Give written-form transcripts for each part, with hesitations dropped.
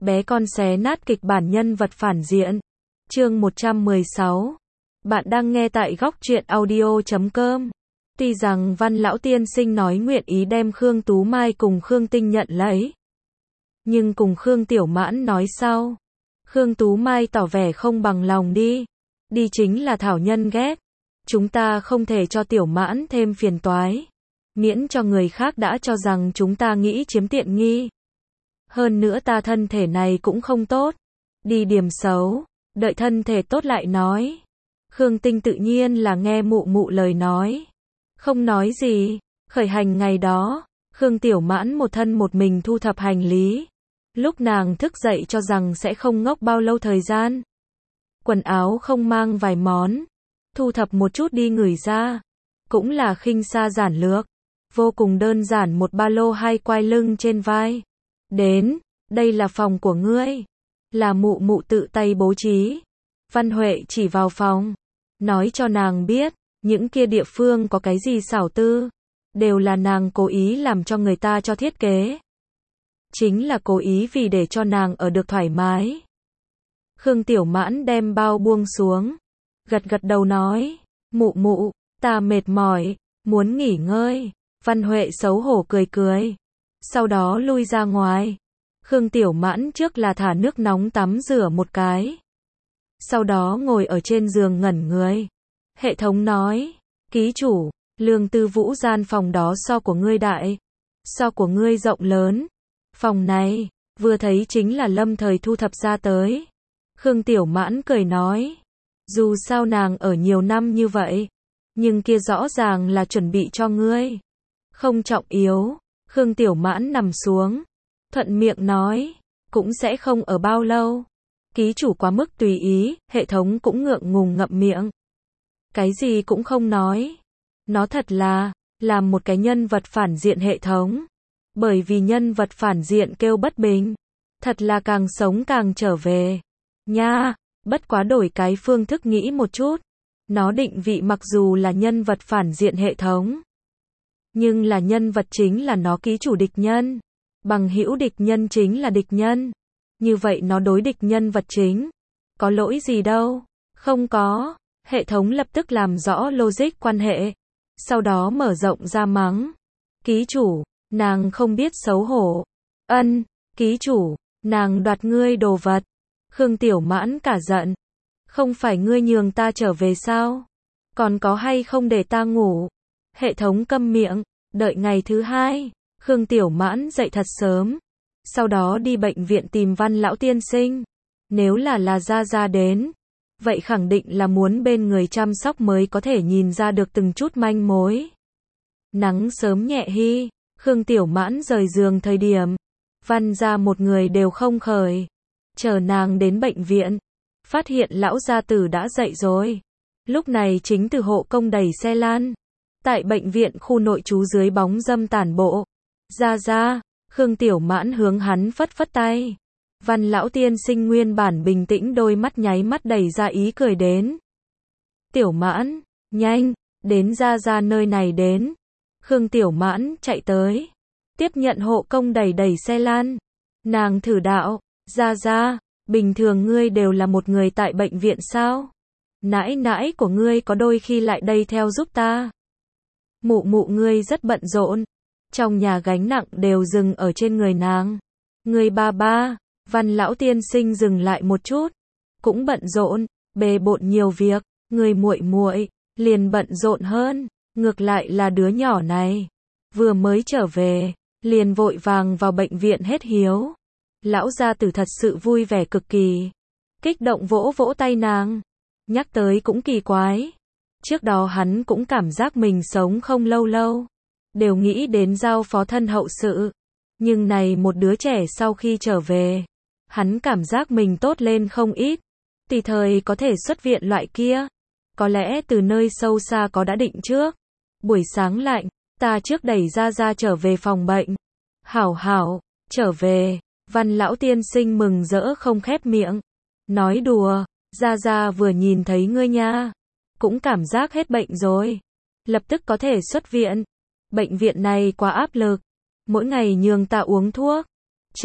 Bé con xé nát kịch bản nhân vật phản diện. Chương 116. Bạn đang nghe tại góc truyện audio.com. Tuy rằng Văn lão tiên sinh nói nguyện ý đem Khương Tú Mai cùng Khương Tinh nhận lấy, nhưng cùng Khương Tiểu Mãn nói sau, Khương Tú Mai tỏ vẻ không bằng lòng đi. Đi chính là thảo nhân ghét. Chúng ta không thể cho Tiểu Mãn thêm phiền toái, miễn cho người khác đã cho rằng chúng ta nghĩ chiếm tiện nghi. Hơn nữa ta thân thể này cũng không tốt. Đi điểm xấu, đợi thân thể tốt lại nói. Khương Tinh tự nhiên là nghe mụ mụ lời nói, không nói gì. Khởi hành ngày đó, Khương Tiểu Mãn một thân một mình thu thập hành lý. Lúc nàng thức dậy cho rằng sẽ không ngốc bao lâu thời gian. Quần áo không mang vài món, thu thập một chút đi gửi ra. Cũng là khinh xa giản lược, vô cùng đơn giản, một ba lô hai quai lưng trên vai. Đến, đây là phòng của ngươi, là mụ mụ tự tay bố trí. Văn Huệ chỉ vào phòng, nói cho nàng biết, những kia địa phương có cái gì xảo tư, đều là nàng cố ý làm cho người ta cho thiết kế. Chính là cố ý vì để cho nàng ở được thoải mái. Khương Tiểu Mãn đem bao buông xuống, gật gật đầu nói, mụ mụ, ta mệt mỏi, muốn nghỉ ngơi. Văn Huệ xấu hổ cười cười, sau đó lui ra ngoài. Khương Tiểu Mãn trước là thả nước nóng tắm rửa một cái, sau đó ngồi ở trên giường ngẩn người. Hệ thống nói, ký chủ, Lương Tư Vũ gian phòng đó so của ngươi đại, so của ngươi rộng lớn. Phòng này, vừa thấy chính là lâm thời thu thập ra tới. Khương Tiểu Mãn cười nói, dù sao nàng ở nhiều năm như vậy, nhưng kia rõ ràng là chuẩn bị cho ngươi, không trọng yếu. Khương Tiểu Mãn nằm xuống, thuận miệng nói, cũng sẽ không ở bao lâu. Ký chủ quá mức tùy ý. Hệ thống cũng ngượng ngùng ngậm miệng, cái gì cũng không nói. Nó thật là làm một cái nhân vật phản diện hệ thống, bởi vì nhân vật phản diện kêu bất bình, thật là càng sống càng trở về nha. Bất quá đổi cái phương thức nghĩ một chút, nó định vị mặc dù là nhân vật phản diện hệ thống, nhưng là nhân vật chính là nó ký chủ địch nhân, bằng hữu địch nhân chính là địch nhân. Như vậy nó đối địch nhân vật chính, có lỗi gì đâu? Không có. Hệ thống lập tức làm rõ logic quan hệ, sau đó mở rộng ra mắng. Ký chủ, nàng không biết xấu hổ. Ký chủ, nàng đoạt ngươi đồ vật. Khương Tiểu Mãn cả giận. Không phải ngươi nhường ta trở về sao? Còn có hay không để ta ngủ? Hệ thống câm miệng. Đợi ngày thứ hai, Khương Tiểu Mãn dậy thật sớm, sau đó đi bệnh viện tìm Văn lão tiên sinh. Nếu là Gia Gia đến, vậy khẳng định là muốn bên người chăm sóc mới có thể nhìn ra được từng chút manh mối. Nắng sớm nhẹ hi, Khương Tiểu Mãn rời giường thời điểm, Văn gia một người đều không khởi. Chờ nàng đến bệnh viện, phát hiện lão gia tử đã dậy rồi. Lúc này chính từ hộ công đẩy xe lan, tại bệnh viện khu nội trú dưới bóng râm tản bộ. Gia Gia, Khương Tiểu Mãn hướng hắn phất phất tay. Văn lão tiên sinh nguyên bản bình tĩnh đôi mắt nháy mắt đầy ra ý cười đến. Tiểu Mãn, nhanh, đến Gia Gia nơi này đến. Khương Tiểu Mãn chạy tới, tiếp nhận hộ công đẩy xe lan. Nàng thử đạo, Gia Gia, bình thường ngươi đều là một người tại bệnh viện sao? Nãi nãi của ngươi có đôi khi lại đây theo giúp ta. Mụ mụ ngươi rất bận rộn, trong nhà gánh nặng đều dừng ở trên người nàng. Ngươi ba ba. Văn lão tiên sinh dừng lại một chút, cũng bận rộn, bề bộn nhiều việc. Người muội muội liền bận rộn hơn, ngược lại là đứa nhỏ này, vừa mới trở về, liền vội vàng vào bệnh viện hết hiếu. Lão gia tử thật sự vui vẻ cực kỳ, kích động vỗ vỗ tay nàng. Nhắc tới cũng kỳ quái, trước đó hắn cũng cảm giác mình sống không lâu lâu, đều nghĩ đến giao phó thân hậu sự, nhưng này một đứa trẻ sau khi trở về, hắn cảm giác mình tốt lên không ít. Tùy thời có thể xuất viện loại kia, có lẽ từ nơi sâu xa có đã định trước. Buổi sáng lạnh, ta trước đẩy Gia Gia trở về phòng bệnh. Hảo, trở về. Văn lão tiên sinh mừng rỡ không khép miệng, nói đùa, Gia Gia vừa nhìn thấy ngươi nha, cũng cảm giác hết bệnh rồi, lập tức có thể xuất viện. Bệnh viện này quá áp lực, mỗi ngày nhường ta uống thuốc, trích,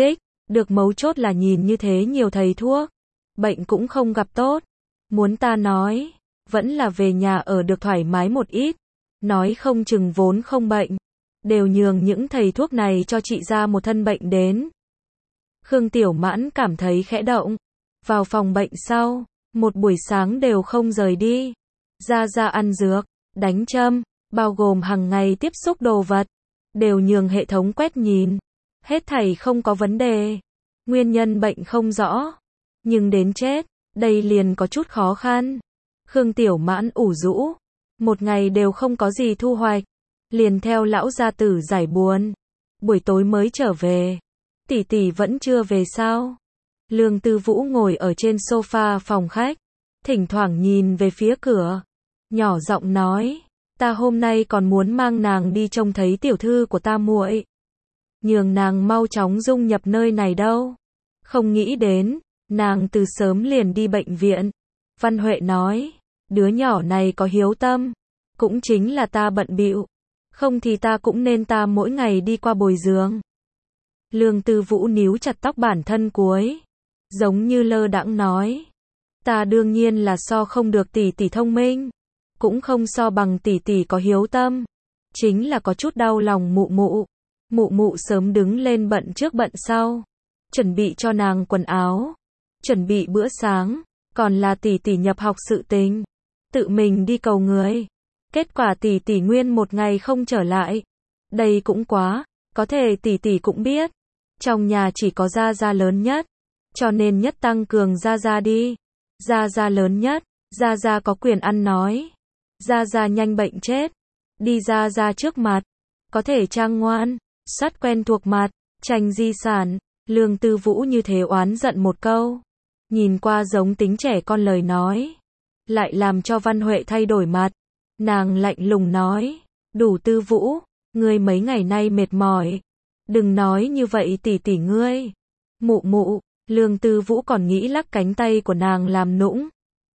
Được mấu chốt là nhìn như thế nhiều thầy thuốc, bệnh cũng không gặp tốt. Muốn ta nói, vẫn là về nhà ở được thoải mái một ít. Nói không chừng vốn không bệnh, đều nhường những thầy thuốc này cho chị ra một thân bệnh đến. Khương Tiểu Mãn cảm thấy khẽ động. Vào phòng bệnh sau, một buổi sáng đều không rời đi. Ra ăn dược, đánh châm, bao gồm hàng ngày tiếp xúc đồ vật, đều nhường hệ thống quét nhìn. Hết thảy không có vấn đề. Nguyên nhân bệnh không rõ, nhưng đến chết, đây liền có chút khó khăn. Khương Tiểu Mãn ủ rũ, một ngày đều không có gì thu hoạch, liền theo lão gia tử giải buồn. Buổi tối mới trở về. Tỷ tỷ vẫn chưa về sao? Lương Tư Vũ ngồi ở trên sofa phòng khách, thỉnh thoảng nhìn về phía cửa, nhỏ giọng nói, ta hôm nay còn muốn mang nàng đi trông thấy tiểu thư của ta muội, nhường nàng mau chóng dung nhập nơi này đâu. Không nghĩ đến, nàng từ sớm liền đi bệnh viện. Văn Huệ nói, đứa nhỏ này có hiếu tâm, cũng chính là ta bận bịu, không thì ta cũng nên ta mỗi ngày đi qua bồi dưỡng. Lương Tư Vũ níu chặt tóc bản thân cuối, giống như lơ đãng nói, ta đương nhiên là so không được tỷ tỷ thông minh, cũng không so bằng tỷ tỷ có hiếu tâm, chính là có chút đau lòng mụ mụ. Mụ mụ sớm đứng lên bận trước bận sau, chuẩn bị cho nàng quần áo, chuẩn bị bữa sáng, còn là tỷ tỷ nhập học sự tình, tự mình đi cầu người. Kết quả tỷ tỷ nguyên một ngày không trở lại. Đây cũng quá, có thể tỷ tỷ cũng biết, trong nhà chỉ có Gia Gia lớn nhất, cho nên nhất tăng cường Gia Gia đi. Gia Gia lớn nhất, Gia Gia có quyền ăn nói. Gia Gia nhanh bệnh chết, đi Gia Gia trước mặt, có thể trang ngoan, sát quen thuộc mặt, tranh di sản. Lương Tư Vũ như thế oán giận một câu, nhìn qua giống tính trẻ con lời nói, lại làm cho Văn Huệ thay đổi mặt. Nàng lạnh lùng nói, đủ Tư Vũ, ngươi mấy ngày nay mệt mỏi, đừng nói như vậy tỷ tỷ ngươi. Mụ mụ, Lương Tư Vũ còn nghĩ lắc cánh tay của nàng làm nũng.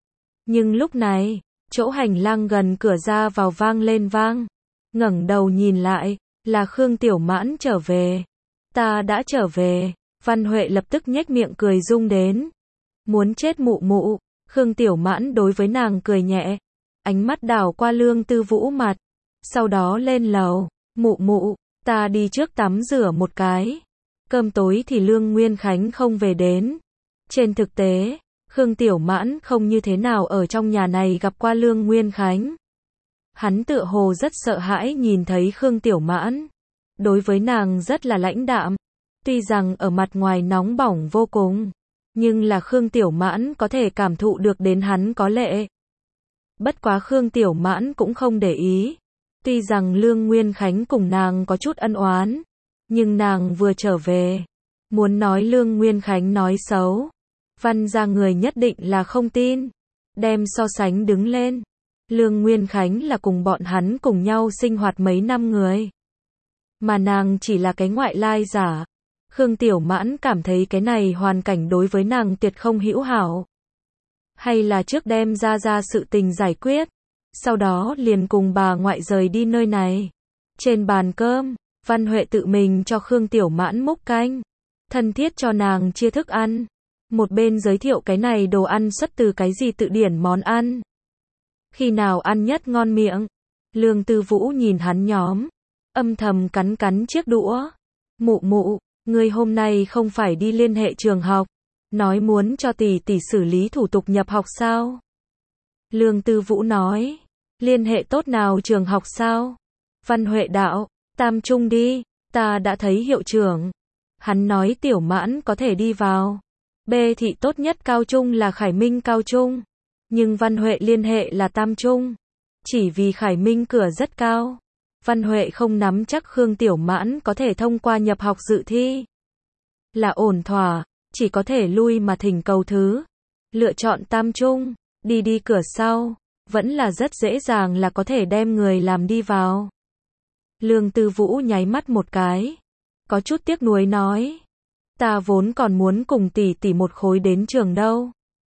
Nhưng lúc này, chỗ hành lang gần cửa ra vào vang lên vang, ngẩng đầu nhìn lại, là Khương Tiểu Mãn trở về. Ta đã trở về. Văn Huệ lập tức nhếch miệng cười rung đến. Muốn chết mụ mụ. Khương Tiểu Mãn đối với nàng cười nhẹ, ánh mắt đảo qua Lương Tư Vũ mặt, sau đó lên lầu. Mụ mụ, ta đi trước tắm rửa một cái. Cơm tối thì Lương Nguyên Khánh không về đến. Trên thực tế, Khương Tiểu Mãn không như thế nào ở trong nhà này gặp qua Lương Nguyên Khánh. Hắn tựa hồ rất sợ hãi nhìn thấy Khương Tiểu Mãn. Đối với nàng rất là lãnh đạm. Tuy rằng ở mặt ngoài nóng bỏng vô cùng, nhưng là Khương Tiểu Mãn có thể cảm thụ được đến hắn có lệ. Bất quá Khương Tiểu Mãn cũng không để ý. Tuy rằng Lương Nguyên Khánh cùng nàng có chút ân oán, nhưng nàng vừa trở về, muốn nói Lương Nguyên Khánh nói xấu, Văn gia người nhất định là không tin. Đem so sánh đứng lên, Lương Nguyên Khánh là cùng bọn hắn cùng nhau sinh hoạt mấy năm người, mà nàng chỉ là cái ngoại lai giả. Khương Tiểu Mãn cảm thấy cái này hoàn cảnh đối với nàng tuyệt không hữu hảo. Hay là trước đem ra sự tình giải quyết, sau đó liền cùng bà ngoại rời đi nơi này. Trên bàn cơm, Văn Huệ tự mình cho Khương Tiểu Mãn múc canh, thân thiết cho nàng chia thức ăn. Một bên giới thiệu cái này đồ ăn xuất từ cái gì tự điển món ăn. Khi nào ăn nhất ngon miệng. Lương Tư Vũ nhìn hắn nhóm, âm thầm cắn cắn chiếc đũa. Mụ mụ, ngươi hôm nay không phải đi liên hệ trường học, nói muốn cho tỷ tỷ xử lý thủ tục nhập học sao? Lương Tư Vũ nói, liên hệ tốt nào trường học sao? Văn Huệ đạo, Tam Trung đi, ta đã thấy hiệu trưởng. Hắn nói Tiểu Mãn có thể đi vào. B thị tốt nhất cao trung là Khải Minh cao trung, nhưng Văn Huệ liên hệ là Tam Trung, chỉ vì Khải Minh cửa rất cao. Văn Huệ không nắm chắc Khương Tiểu Mãn có thể thông qua nhập học dự thi là ổn thỏa, chỉ có thể lui mà thỉnh cầu thứ. Lựa chọn Tam Trung, đi cửa sau, vẫn là rất dễ dàng là có thể đem người làm đi vào. Lương Tư Vũ nháy mắt một cái, có chút tiếc nuối nói, ta vốn còn muốn cùng tỷ tỷ một khối đến trường đâu.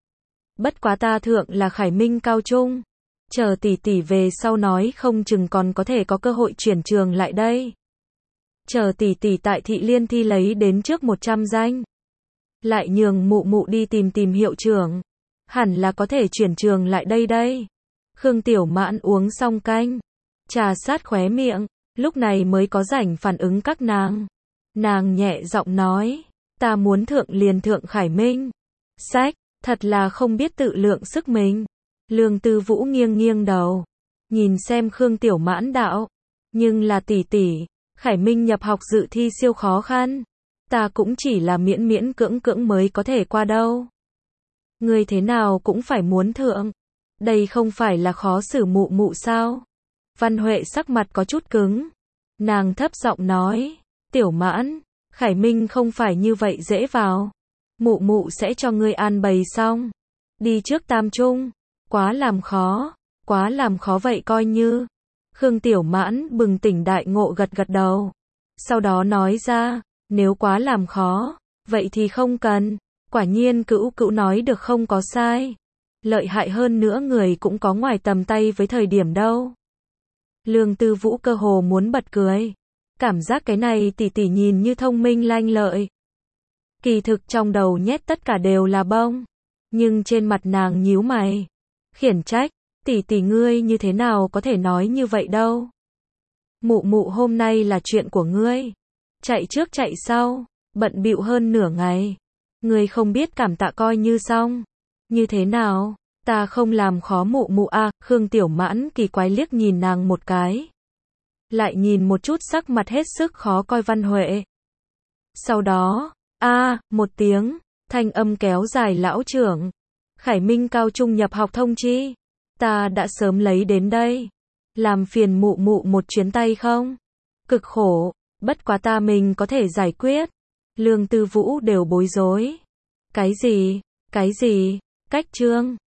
Bất quá ta thượng là Khải Minh cao trung, chờ tỷ tỷ về sau nói không chừng còn có thể có cơ hội chuyển trường lại đây. Chờ tỷ tỷ tại Thị Liên thi lấy đến trước 100 danh, lại nhường mụ mụ đi tìm hiệu trưởng. Hẳn là có thể chuyển trường lại đây đây. Khương Tiểu Mãn uống xong canh, trà sát khóe miệng, lúc này mới có rảnh phản ứng các nàng. Nàng nhẹ giọng nói, ta muốn thượng liền thượng Khải Minh. Sách, thật là không biết tự lượng sức mình. Lương Tư Vũ nghiêng nghiêng đầu, nhìn xem Khương Tiểu Mãn đạo, nhưng là tỷ tỷ, Khải Minh nhập học dự thi siêu khó khăn. Ta cũng chỉ là miễn miễn cưỡng cưỡng mới có thể qua đâu. Ngươi thế nào cũng phải muốn thượng. Đây không phải là khó xử mụ mụ sao? Văn Huệ sắc mặt có chút cứng. Nàng thấp giọng nói, Tiểu Mãn, Khải Minh không phải như vậy dễ vào. Mụ mụ sẽ cho ngươi an bày xong. Đi trước tam trung. Quá làm khó vậy coi như. Khương Tiểu Mãn bừng tỉnh đại ngộ gật gật đầu. Sau đó nói ra, nếu quá làm khó, vậy thì không cần. Quả nhiên Cữu Cữu nói được không có sai. Lợi hại hơn nữa người cũng có ngoài tầm tay với thời điểm đâu. Lương Tư Vũ cơ hồ muốn bật cười. Cảm giác cái này tỷ tỷ nhìn như thông minh lanh lợi. Kỳ thực trong đầu nhét tất cả đều là bông. Nhưng trên mặt nàng nhíu mày. Khiển trách, tỷ tỷ ngươi như thế nào có thể nói như vậy đâu. Mụ mụ hôm nay là chuyện của ngươi. Chạy trước chạy sau, bận bịu hơn nửa ngày. Ngươi không biết cảm tạ coi như xong. Như thế nào, ta không làm khó mụ mụ à? Khương Tiểu Mãn kỳ quái liếc nhìn nàng một cái. Lại nhìn một chút sắc mặt hết sức khó coi Văn Huệ. Sau đó, một tiếng, thanh âm kéo dài lão trưởng. Khải Minh cao trung nhập học thông chi. Ta đã sớm lấy đến đây. Làm phiền mụ mụ một chuyến tay không? Cực khổ, bất quá ta mình có thể giải quyết. Lương Tư Vũ đều bối rối. Cái gì? Cách chương.